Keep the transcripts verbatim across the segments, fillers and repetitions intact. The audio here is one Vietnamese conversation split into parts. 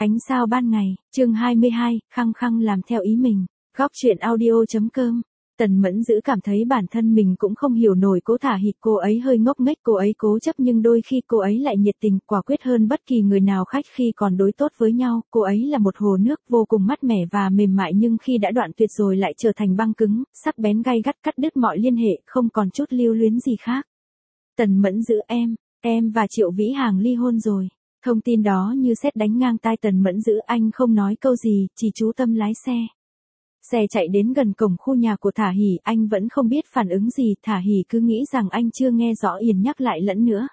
Ánh sao ban ngày, chương hai mươi hai, khăng khăng làm theo ý mình. Góc truyện audio.com. Tần Mẫn Dữ cảm thấy bản thân mình cũng không hiểu nổi Cố Thả Hỉ, cô ấy hơi ngốc nghếch, cô ấy cố chấp nhưng đôi khi cô ấy lại nhiệt tình, quả quyết hơn bất kỳ người nào khách khi còn đối tốt với nhau, cô ấy là một hồ nước vô cùng mát mẻ và mềm mại nhưng khi đã đoạn tuyệt rồi lại trở thành băng cứng, sắc bén gay gắt cắt đứt mọi liên hệ, không còn chút lưu luyến gì khác. Tần Mẫn Dữ em, em và Triệu Vĩ Hàng ly hôn rồi. Thông tin đó như sét đánh ngang tai Tần Mẫn Dữ, anh không nói câu gì, chỉ chú tâm lái xe. Xe chạy đến gần cổng khu nhà của Thả Hỉ, anh vẫn không biết phản ứng gì, Thả Hỉ cứ nghĩ rằng anh chưa nghe rõ Yền nhắc lại lẫn nữa.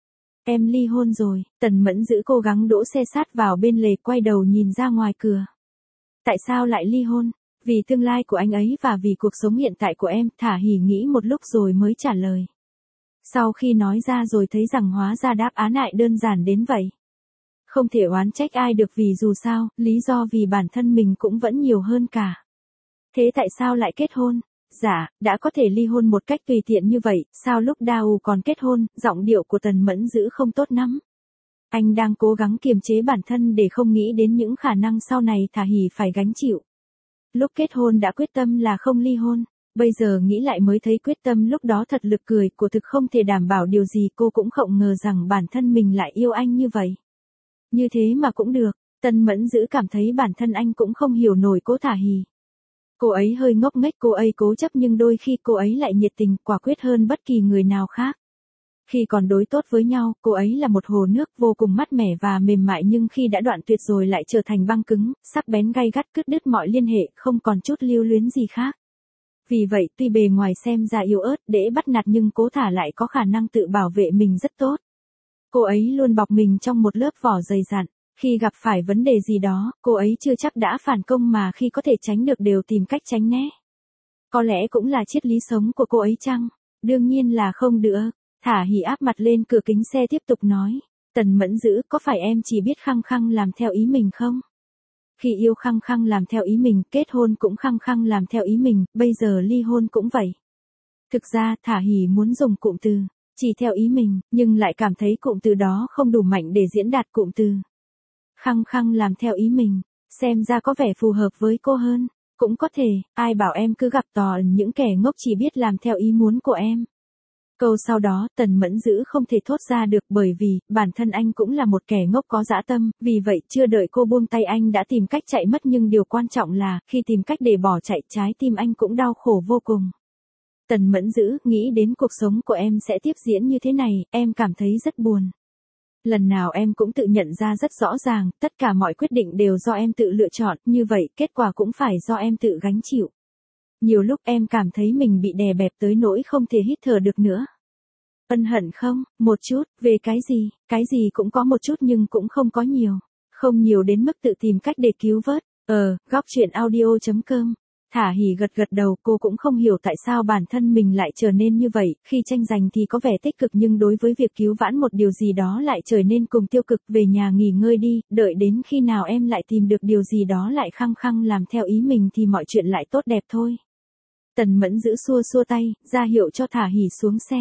Em ly hôn rồi, Tần Mẫn Dữ cố gắng đỗ xe sát vào bên lề, quay đầu nhìn ra ngoài cửa. Tại sao lại ly hôn? Vì tương lai của anh ấy và vì cuộc sống hiện tại của em, Thả Hỉ nghĩ một lúc rồi mới trả lời. Sau khi nói ra rồi thấy rằng hóa ra đáp án lại đơn giản đến vậy. Không thể oán trách ai được vì dù sao, lý do vì bản thân mình cũng vẫn nhiều hơn cả. Thế tại sao lại kết hôn? Dạ, đã có thể ly hôn một cách tùy tiện như vậy, sao lúc Đao còn kết hôn? Giọng điệu của Tần Mẫn Dữ không tốt lắm. Anh đang cố gắng kiềm chế bản thân để không nghĩ đến những khả năng sau này Thả Hỉ phải gánh chịu. Lúc kết hôn đã quyết tâm là không ly hôn, bây giờ nghĩ lại mới thấy quyết tâm lúc đó thật lực cười, của thực không thể đảm bảo điều gì, cô cũng không ngờ rằng bản thân mình lại yêu anh như vậy. Như thế mà cũng được, Tần Mẫn Dữ cảm thấy bản thân anh cũng không hiểu nổi Cố Thả Hỉ. Cô ấy hơi ngốc nghếch, cô ấy cố chấp nhưng đôi khi cô ấy lại nhiệt tình, quả quyết hơn bất kỳ người nào khác. Khi còn đối tốt với nhau, cô ấy là một hồ nước vô cùng mát mẻ và mềm mại nhưng khi đã đoạn tuyệt rồi lại trở thành băng cứng, sắc bén gay gắt cắt đứt mọi liên hệ, không còn chút lưu luyến gì khác. Vì vậy, tuy bề ngoài xem ra yếu ớt, dễ bắt nạt nhưng Cố Thả lại có khả năng tự bảo vệ mình rất tốt. Cô ấy luôn bọc mình trong một lớp vỏ dày dặn. Khi gặp phải vấn đề gì đó, cô ấy chưa chắc đã phản công mà khi có thể tránh được đều tìm cách tránh né. Có lẽ cũng là triết lý sống của cô ấy chăng? Đương nhiên là không được. Thả Hỉ áp mặt lên cửa kính xe tiếp tục nói. Tần Mẫn Dữ, có phải em chỉ biết khăng khăng làm theo ý mình không? Khi yêu khăng khăng làm theo ý mình, kết hôn cũng khăng khăng làm theo ý mình, bây giờ ly hôn cũng vậy. Thực ra, Thả Hỉ muốn dùng cụm từ chỉ theo ý mình, nhưng lại cảm thấy cụm từ đó không đủ mạnh để diễn đạt cụm từ khăng khăng làm theo ý mình, xem ra có vẻ phù hợp với cô hơn. Cũng có thể, ai bảo em cứ gặp toàn những kẻ ngốc chỉ biết làm theo ý muốn của em. Câu sau đó, Tần Mẫn Dữ không thể thốt ra được bởi vì, bản thân anh cũng là một kẻ ngốc có dã tâm, vì vậy chưa đợi cô buông tay anh đã tìm cách chạy mất nhưng điều quan trọng là, khi tìm cách để bỏ chạy trái tim anh cũng đau khổ vô cùng. Tần Mẫn Dữ, nghĩ đến cuộc sống của em sẽ tiếp diễn như thế này, em cảm thấy rất buồn. Lần nào em cũng tự nhận ra rất rõ ràng, tất cả mọi quyết định đều do em tự lựa chọn, như vậy kết quả cũng phải do em tự gánh chịu. Nhiều lúc em cảm thấy mình bị đè bẹp tới nỗi không thể hít thở được nữa. Ân hận không? Một chút, về cái gì? Cái gì cũng có một chút nhưng cũng không có nhiều. Không nhiều đến mức tự tìm cách để cứu vớt. Ờ, góc truyện audio.com. Thả Hỉ gật gật đầu, cô cũng không hiểu tại sao bản thân mình lại trở nên như vậy, khi tranh giành thì có vẻ tích cực nhưng đối với việc cứu vãn một điều gì đó lại trở nên cùng tiêu cực. Về nhà nghỉ ngơi đi, đợi đến khi nào em lại tìm được điều gì đó lại khăng khăng làm theo ý mình thì mọi chuyện lại tốt đẹp thôi. Tần Mẫn Dữ xua xua tay, ra hiệu cho Thả Hỉ xuống xe.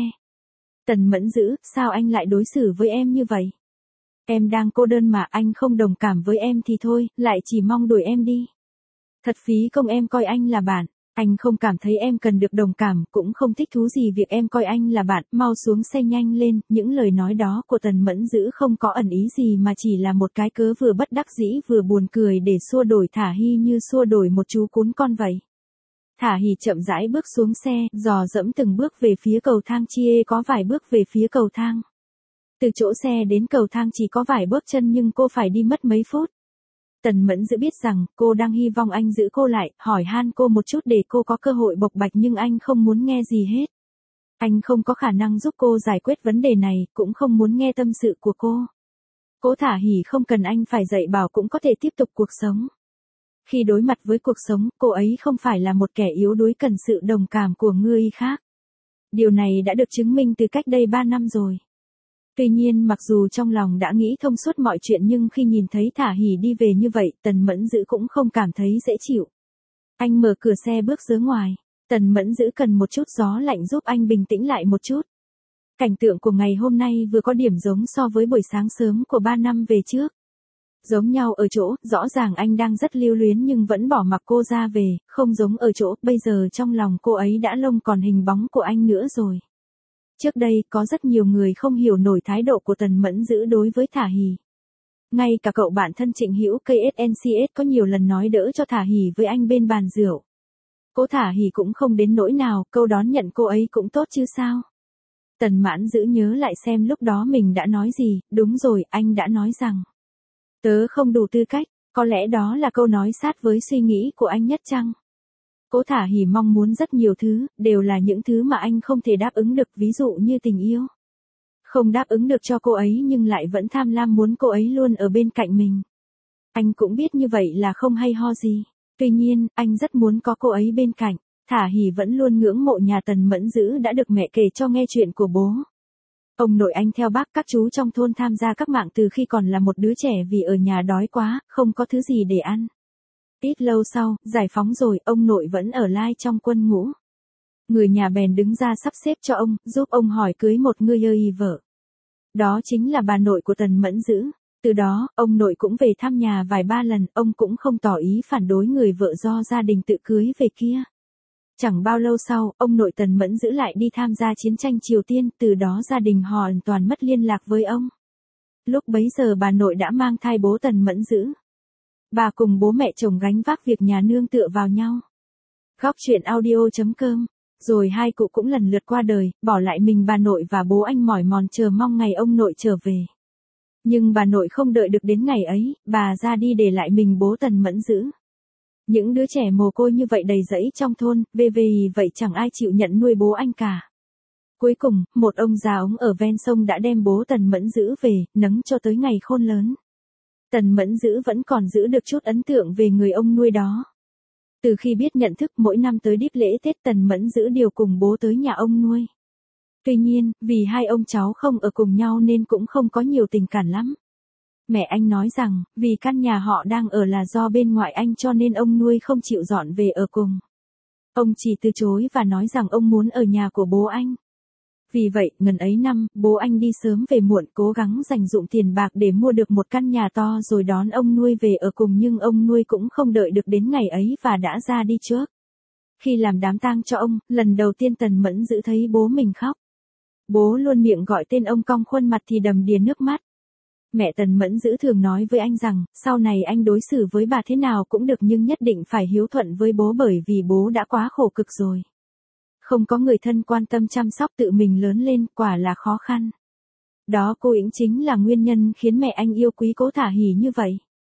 Tần Mẫn Dữ, sao anh lại đối xử với em như vậy? Em đang cô đơn mà, anh không đồng cảm với em thì thôi, lại chỉ mong đuổi em đi. Thật phí công em coi anh là bạn, anh không cảm thấy em cần được đồng cảm, cũng không thích thú gì việc em coi anh là bạn, mau xuống xe nhanh lên. Những lời nói đó của Tần Mẫn Dữ không có ẩn ý gì mà chỉ là một cái cớ vừa bất đắc dĩ vừa buồn cười để xua đổi Thả Hỉ như xua đổi một chú cún con vậy. Thả Hỉ chậm rãi bước xuống xe, dò dẫm từng bước về phía cầu thang, chia có vài bước về phía cầu thang. Từ chỗ xe đến cầu thang chỉ có vài bước chân nhưng cô phải đi mất mấy phút. Tần Mẫn Dữ biết rằng, cô đang hy vọng anh giữ cô lại, hỏi han cô một chút để cô có cơ hội bộc bạch nhưng anh không muốn nghe gì hết. Anh không có khả năng giúp cô giải quyết vấn đề này, cũng không muốn nghe tâm sự của cô. Cố Thả Hỉ không cần anh phải dạy bảo cũng có thể tiếp tục cuộc sống. Khi đối mặt với cuộc sống, cô ấy không phải là một kẻ yếu đuối cần sự đồng cảm của người khác. Điều này đã được chứng minh từ cách đây ba năm rồi. Tuy nhiên mặc dù trong lòng đã nghĩ thông suốt mọi chuyện nhưng khi nhìn thấy Thả Hỉ đi về như vậy, Tần Mẫn Dữ cũng không cảm thấy dễ chịu. Anh mở cửa xe bước ra ngoài. Tần Mẫn Dữ cần một chút gió lạnh giúp anh bình tĩnh lại một chút. Cảnh tượng của ngày hôm nay vừa có điểm giống so với buổi sáng sớm của ba năm về trước. Giống nhau ở chỗ, rõ ràng anh đang rất lưu luyến nhưng vẫn bỏ mặc cô ra về, không giống ở chỗ, bây giờ trong lòng cô ấy đã lông còn hình bóng của anh nữa rồi. Trước đây, có rất nhiều người không hiểu nổi thái độ của Tần Mẫn Dữ đối với Thả Hỉ. Ngay cả cậu bạn thân Trịnh Hữu ca ét en xê ét có nhiều lần nói đỡ cho Thả Hỉ với anh bên bàn rượu. Cố Thả Hỉ cũng không đến nỗi nào, câu đón nhận cô ấy cũng tốt chứ sao. Tần Mãn Dữ nhớ lại xem lúc đó mình đã nói gì, đúng rồi, anh đã nói rằng tớ không đủ tư cách, có lẽ đó là câu nói sát với suy nghĩ của anh nhất chăng? Cố Thả Hỉ mong muốn rất nhiều thứ, đều là những thứ mà anh không thể đáp ứng được, ví dụ như tình yêu. Không đáp ứng được cho cô ấy nhưng lại vẫn tham lam muốn cô ấy luôn ở bên cạnh mình. Anh cũng biết như vậy là không hay ho gì. Tuy nhiên, anh rất muốn có cô ấy bên cạnh. Thả Hỉ vẫn luôn ngưỡng mộ nhà Tần Mẫn Dữ đã được mẹ kể cho nghe chuyện của bố. Ông nội anh theo bác các chú trong thôn tham gia các mạng từ khi còn là một đứa trẻ vì ở nhà đói quá, không có thứ gì để ăn. Ít lâu sau, giải phóng rồi, ông nội vẫn ở lai trong quân ngũ. Người nhà bèn đứng ra sắp xếp cho ông, giúp ông hỏi cưới một người ơi vợ. Đó chính là bà nội của Tần Mẫn Dữ. Từ đó, ông nội cũng về thăm nhà vài ba lần, ông cũng không tỏ ý phản đối người vợ do gia đình tự cưới về kia. Chẳng bao lâu sau, ông nội Tần Mẫn Dữ lại đi tham gia chiến tranh Triều Tiên, từ đó gia đình họ hoàn toàn mất liên lạc với ông. Lúc bấy giờ bà nội đã mang thai bố Tần Mẫn Dữ. Bà cùng bố mẹ chồng gánh vác việc nhà nương tựa vào nhau. Góc truyện audio chấm com. Rồi hai cụ cũng lần lượt qua đời, bỏ lại mình bà nội và bố anh mỏi mòn chờ mong ngày ông nội trở về. Nhưng bà nội không đợi được đến ngày ấy, bà ra đi để lại mình bố Tần Mẫn Dữ. Những đứa trẻ mồ côi như vậy đầy rẫy trong thôn, về về vậy chẳng ai chịu nhận nuôi bố anh cả. Cuối cùng, một ông già ống ở ven sông đã đem bố Tần Mẫn Dữ về, nấng cho tới ngày khôn lớn. Tần Mẫn Dữ vẫn còn giữ được chút ấn tượng về người ông nuôi đó. Từ khi biết nhận thức, mỗi năm tới đíp lễ Tết Tần Mẫn Dữ đều cùng bố tới nhà ông nuôi. Tuy nhiên, vì hai ông cháu không ở cùng nhau nên cũng không có nhiều tình cảm lắm. Mẹ anh nói rằng, vì căn nhà họ đang ở là do bên ngoại anh cho nên ông nuôi không chịu dọn về ở cùng. Ông chỉ từ chối và nói rằng ông muốn ở nhà của bố anh. Vì vậy, ngần ấy năm, bố anh đi sớm về muộn cố gắng dành dụm tiền bạc để mua được một căn nhà to rồi đón ông nuôi về ở cùng, nhưng ông nuôi cũng không đợi được đến ngày ấy và đã ra đi trước. Khi làm đám tang cho ông, lần đầu tiên Tần Mẫn Dữ thấy bố mình khóc. Bố luôn miệng gọi tên ông, cong khuôn mặt thì đầm đìa nước mắt. Mẹ Tần Mẫn Dữ thường nói với anh rằng, sau này anh đối xử với bà thế nào cũng được nhưng nhất định phải hiếu thuận với bố bởi vì bố đã quá khổ cực rồi. Không có người thân quan tâm chăm sóc tự mình lớn lên, quả là khó khăn. Đó cô Yĩnh chính là nguyên nhân khiến mẹ anh yêu quý Cố Thả Hỉ như vậy.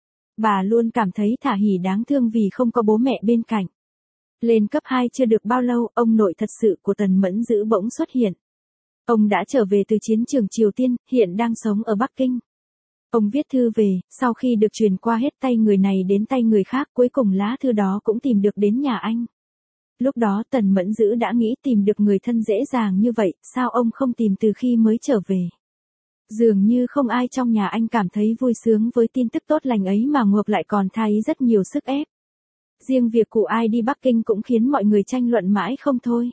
Bà luôn cảm thấy Thả Hỉ đáng thương vì không có bố mẹ bên cạnh. Lên cấp hai chưa được bao lâu, ông nội thật sự của Tần Mẫn Dữ bỗng xuất hiện. Ông đã trở về từ chiến trường Triều Tiên, hiện đang sống ở Bắc Kinh. Ông viết thư về, sau khi được truyền qua hết tay người này đến tay người khác, cuối cùng lá thư đó cũng tìm được đến nhà anh. Lúc đó Tần Mẫn Dữ đã nghĩ tìm được người thân dễ dàng như vậy, sao ông không tìm từ khi mới trở về. Dường như không ai trong nhà anh cảm thấy vui sướng với tin tức tốt lành ấy mà ngược lại còn thấy rất nhiều sức ép. Riêng việc cụ ai đi Bắc Kinh cũng khiến mọi người tranh luận mãi không thôi.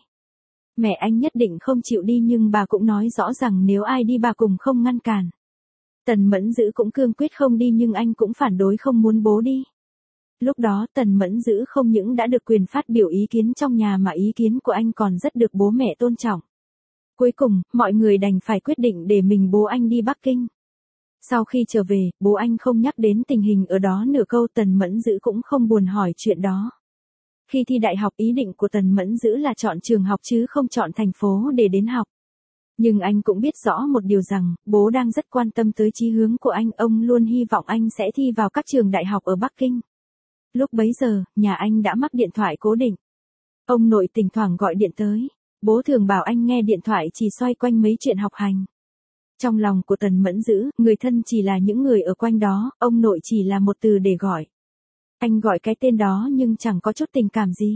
Mẹ anh nhất định không chịu đi nhưng bà cũng nói rõ rằng nếu ai đi bà cùng không ngăn cản. Tần Mẫn Dữ cũng cương quyết không đi nhưng anh cũng phản đối không muốn bố đi. Lúc đó Tần Mẫn Dữ không những đã được quyền phát biểu ý kiến trong nhà mà ý kiến của anh còn rất được bố mẹ tôn trọng. Cuối cùng, mọi người đành phải quyết định để mình bố anh đi Bắc Kinh. Sau khi trở về, bố anh không nhắc đến tình hình ở đó nửa câu, Tần Mẫn Dữ cũng không buồn hỏi chuyện đó. Khi thi đại học, ý định của Tần Mẫn Dữ là chọn trường học chứ không chọn thành phố để đến học. Nhưng anh cũng biết rõ một điều rằng, bố đang rất quan tâm tới chí hướng của anh, ông luôn hy vọng anh sẽ thi vào các trường đại học ở Bắc Kinh. Lúc bấy giờ, nhà anh đã mắc điện thoại cố định. Ông nội thỉnh thoảng gọi điện tới, bố thường bảo anh nghe điện thoại chỉ xoay quanh mấy chuyện học hành. Trong lòng của Tần Mẫn Dữ, người thân chỉ là những người ở quanh đó, ông nội chỉ là một từ để gọi. Anh gọi cái tên đó nhưng chẳng có chút tình cảm gì.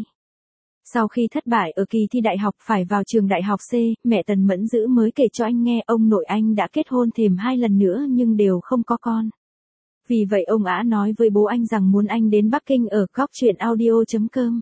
Sau khi thất bại ở kỳ thi đại học phải vào trường đại học C, mẹ Tần Mẫn Dữ mới kể cho anh nghe ông nội anh đã kết hôn thêm hai lần nữa nhưng đều không có con. Vì vậy ông Ả nói với bố anh rằng muốn anh đến Bắc Kinh ở góc truyện audio chấm com.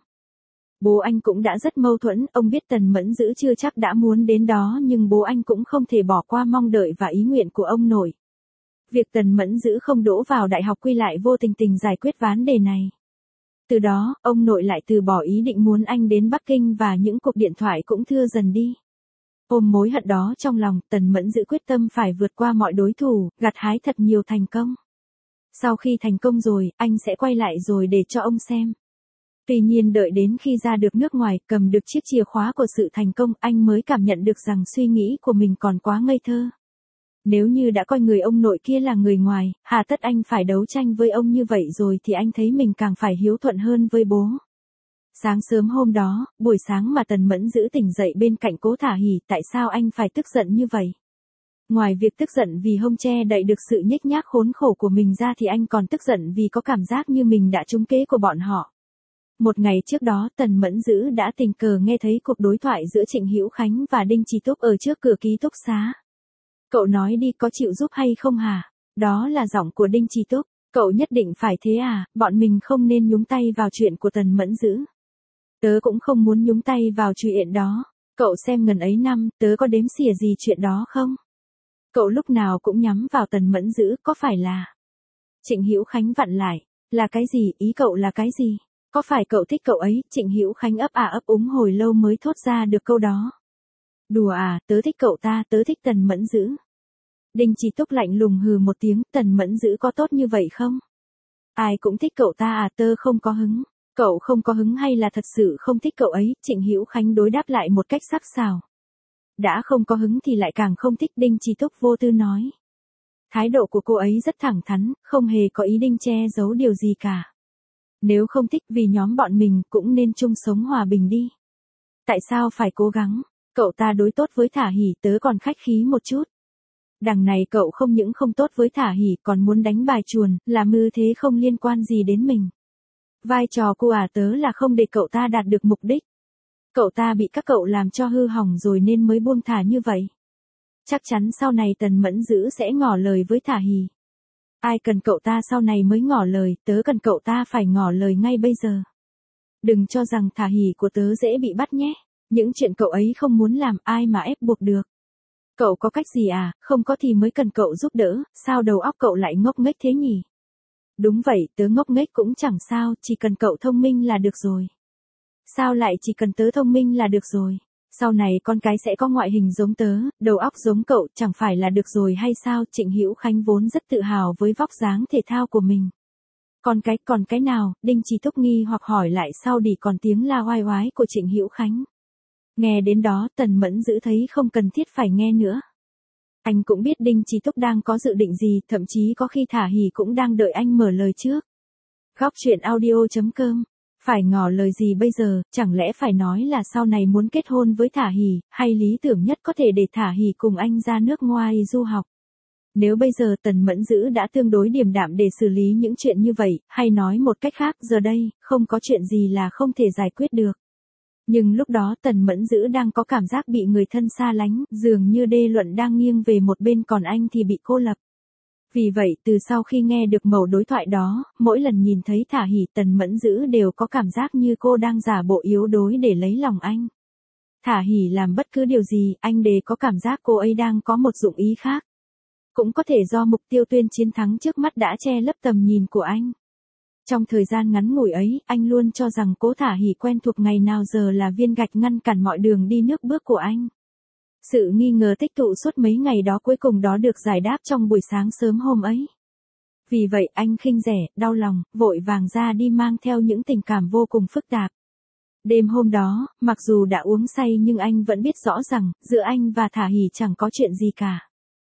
Bố anh cũng đã rất mâu thuẫn, ông biết Tần Mẫn Dữ chưa chắc đã muốn đến đó nhưng bố anh cũng không thể bỏ qua mong đợi và ý nguyện của ông nội. Việc Tần Mẫn Dữ không đỗ vào đại học quy lại vô tình tình giải quyết vấn đề này. Từ đó, ông nội lại từ bỏ ý định muốn anh đến Bắc Kinh và những cuộc điện thoại cũng thưa dần đi. Ôm mối hận đó trong lòng, Tần Mẫn Dữ quyết tâm phải vượt qua mọi đối thủ, gặt hái thật nhiều thành công. Sau khi thành công rồi, anh sẽ quay lại rồi để cho ông xem. Tuy nhiên đợi đến khi ra được nước ngoài, cầm được chiếc chìa khóa của sự thành công, anh mới cảm nhận được rằng suy nghĩ của mình còn quá ngây thơ. Nếu như đã coi người ông nội kia là người ngoài, hà tất anh phải đấu tranh với ông như vậy rồi thì anh thấy mình càng phải hiếu thuận hơn với bố. Sáng sớm hôm đó, buổi sáng mà Tần Mẫn Dữ tỉnh dậy bên cạnh Cố Thả Hỉ, tại sao anh phải tức giận như vậy? Ngoài việc tức giận vì không che đậy được sự nhếch nhác khốn khổ của mình ra thì anh còn tức giận vì có cảm giác như mình đã trúng kế của bọn họ. Một ngày trước đó, Tần Mẫn Dữ đã tình cờ nghe thấy cuộc đối thoại giữa Trịnh Hữu Khánh và Đinh Chí Túc ở trước cửa ký túc xá. Cậu nói đi, có chịu giúp hay không hả? Đó là giọng của Đinh Chí Túc. Cậu nhất định phải thế à, bọn mình không nên nhúng tay vào chuyện của Tần Mẫn Dữ. Tớ cũng không muốn nhúng tay vào chuyện đó. Cậu xem ngần ấy năm, tớ có đếm xỉa gì chuyện đó không? Cậu lúc nào cũng nhắm vào Tần Mẫn Dữ, có phải là... Trịnh Hữu Khánh vặn lại. Là cái gì, ý cậu là cái gì? Có phải cậu thích cậu ấy? Trịnh Hữu Khánh ấp à ấp úng hồi lâu mới thốt ra được câu đó. Đùa à, tớ thích cậu ta, tớ thích Tần Mẫn Dữ. Đinh Chí Túc lạnh lùng hừ một tiếng, Tần Mẫn Dữ có tốt như vậy không? Ai cũng thích cậu ta à, tớ không có hứng. Cậu không có hứng hay là thật sự không thích cậu ấy? Trịnh Hữu Khánh đối đáp lại một cách sắc sảo. Đã không có hứng thì lại càng không thích, Đinh Chí Túc vô tư nói. Thái độ của cô ấy rất thẳng thắn, không hề có ý định che giấu điều gì cả. Nếu không thích vì nhóm bọn mình cũng nên chung sống hòa bình đi. Tại sao phải cố gắng? Cậu ta đối tốt với Thả Hỉ, tớ còn khách khí một chút. Đằng này cậu không những không tốt với Thả Hỉ còn muốn đánh bài chuồn, làm ư thế không liên quan gì đến mình. Vai trò của à tớ là không để cậu ta đạt được mục đích. Cậu ta bị các cậu làm cho hư hỏng rồi nên mới buông thả như vậy. Chắc chắn sau này Tần Mẫn Dữ sẽ ngỏ lời với Thả Hỉ. Ai cần cậu ta sau này mới ngỏ lời, tớ cần cậu ta phải ngỏ lời ngay bây giờ. Đừng cho rằng Thả Hỉ của tớ dễ bị bắt nhé. Những chuyện cậu ấy không muốn làm ai mà ép buộc được. Cậu có cách gì à, không có thì mới cần cậu giúp đỡ, sao đầu óc cậu lại ngốc nghếch thế nhỉ? Đúng vậy, tớ ngốc nghếch cũng chẳng sao, chỉ cần cậu thông minh là được rồi. Sao lại chỉ cần tớ thông minh là được rồi? Sau này con cái sẽ có ngoại hình giống tớ, đầu óc giống cậu, chẳng phải là được rồi hay sao? Trịnh Hữu Khánh vốn rất tự hào với vóc dáng thể thao của mình. Còn cái, còn cái nào? Đinh Chí Túc nghi hoặc hỏi lại sau đi còn tiếng la oai oái của Trịnh Hữu Khánh. Nghe đến đó, Tần Mẫn Dữ thấy không cần thiết phải nghe nữa. Anh cũng biết Đinh Chí Túc đang có dự định gì, thậm chí có khi Thả Hỉ cũng đang đợi anh mở lời trước. Góc truyện audio chấm com. Phải ngỏ lời gì bây giờ, chẳng lẽ phải nói là sau này muốn kết hôn với Thả Hỉ, hay lý tưởng nhất có thể để Thả Hỉ cùng anh ra nước ngoài du học. Nếu bây giờ Tần Mẫn Dữ đã tương đối điềm đạm để xử lý những chuyện như vậy, hay nói một cách khác, giờ đây, không có chuyện gì là không thể giải quyết được. Nhưng lúc đó Tần Mẫn Dữ đang có cảm giác bị người thân xa lánh, dường như đê luận đang nghiêng về một bên còn anh thì bị cô lập. Vì vậy, từ sau khi nghe được mẩu đối thoại đó, mỗi lần nhìn thấy Thả Hỉ, Tần Mẫn Dữ đều có cảm giác như cô đang giả bộ yếu đuối để lấy lòng anh. Thả Hỉ làm bất cứ điều gì, anh đều có cảm giác cô ấy đang có một dụng ý khác. Cũng có thể do mục tiêu tuyên chiến thắng trước mắt đã che lấp tầm nhìn của anh. Trong thời gian ngắn ngủi ấy, anh luôn cho rằng Cố Thả Hỉ quen thuộc ngày nào giờ là viên gạch ngăn cản mọi đường đi nước bước của anh. Sự nghi ngờ tích tụ suốt mấy ngày đó cuối cùng đó được giải đáp trong buổi sáng sớm hôm ấy. Vì vậy anh khinh rẻ, đau lòng, vội vàng ra đi mang theo những tình cảm vô cùng phức tạp. Đêm hôm đó, mặc dù đã uống say nhưng anh vẫn biết rõ rằng, giữa anh và Thả Hỉ chẳng có chuyện gì cả.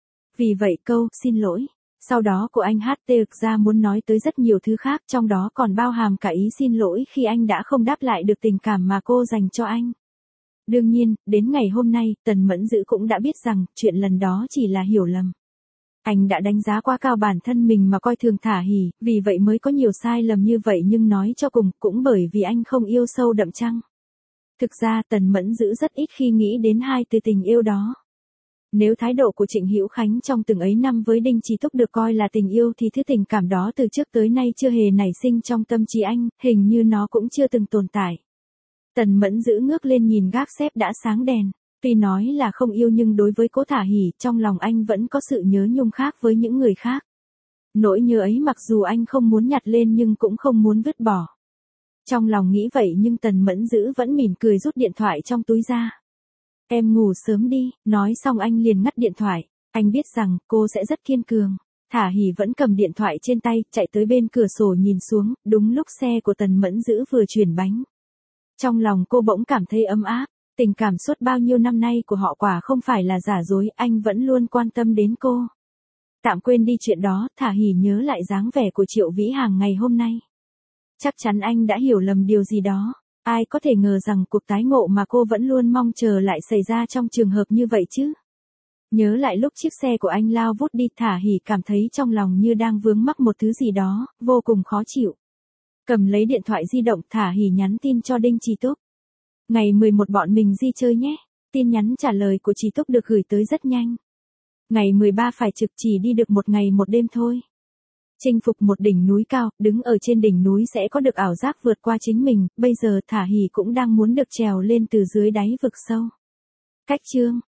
Vì vậy câu, xin lỗi. Sau đó của anh hát tê ra muốn nói tới rất nhiều thứ khác, trong đó còn bao hàm cả ý xin lỗi khi anh đã không đáp lại được tình cảm mà cô dành cho anh. Đương nhiên, đến ngày hôm nay, Tần Mẫn Dữ cũng đã biết rằng, chuyện lần đó chỉ là hiểu lầm. Anh đã đánh giá quá cao bản thân mình mà coi thường Thả Hỉ, vì vậy mới có nhiều sai lầm như vậy nhưng nói cho cùng, cũng bởi vì anh không yêu sâu đậm chăng. Thực ra Tần Mẫn Dữ rất ít khi nghĩ đến hai từ tình yêu đó. Nếu thái độ của Trịnh Hữu Khánh trong từng ấy năm với Đinh Chí Túc được coi là tình yêu thì thứ tình cảm đó từ trước tới nay chưa hề nảy sinh trong tâm trí anh, hình như nó cũng chưa từng tồn tại. Tần Mẫn Dữ ngước lên nhìn gác xếp đã sáng đèn. Tuy nói là không yêu nhưng đối với Cố Thả Hỉ, trong lòng anh vẫn có sự nhớ nhung khác với những người khác. Nỗi nhớ ấy mặc dù anh không muốn nhặt lên nhưng cũng không muốn vứt bỏ. Trong lòng nghĩ vậy nhưng Tần Mẫn Dữ vẫn mỉm cười rút điện thoại trong túi ra. Em ngủ sớm đi, nói xong anh liền ngắt điện thoại. Anh biết rằng cô sẽ rất kiên cường. Thả Hỉ vẫn cầm điện thoại trên tay, chạy tới bên cửa sổ nhìn xuống, đúng lúc xe của Tần Mẫn Dữ vừa chuyển bánh. Trong lòng cô bỗng cảm thấy ấm áp, tình cảm suốt bao nhiêu năm nay của họ quả không phải là giả dối, anh vẫn luôn quan tâm đến cô. Tạm quên đi chuyện đó, Thả Hỉ nhớ lại dáng vẻ của Triệu Vĩ Hàng ngày hôm nay. Chắc chắn anh đã hiểu lầm điều gì đó, ai có thể ngờ rằng cuộc tái ngộ mà cô vẫn luôn mong chờ lại xảy ra trong trường hợp như vậy chứ. Nhớ lại lúc chiếc xe của anh lao vút đi, Thả Hỉ cảm thấy trong lòng như đang vướng mắc một thứ gì đó, vô cùng khó chịu. Cầm lấy điện thoại di động, Thả Hỉ nhắn tin cho Đinh Trì Túc. Ngày mười một bọn mình đi chơi nhé. Tin nhắn trả lời của Trì Túc được gửi tới rất nhanh. Ngày mười ba phải trực, chỉ đi được một ngày một đêm thôi. Chinh phục một đỉnh núi cao, đứng ở trên đỉnh núi sẽ có được ảo giác vượt qua chính mình, bây giờ Thả Hỉ cũng đang muốn được trèo lên từ dưới đáy vực sâu. Cách chương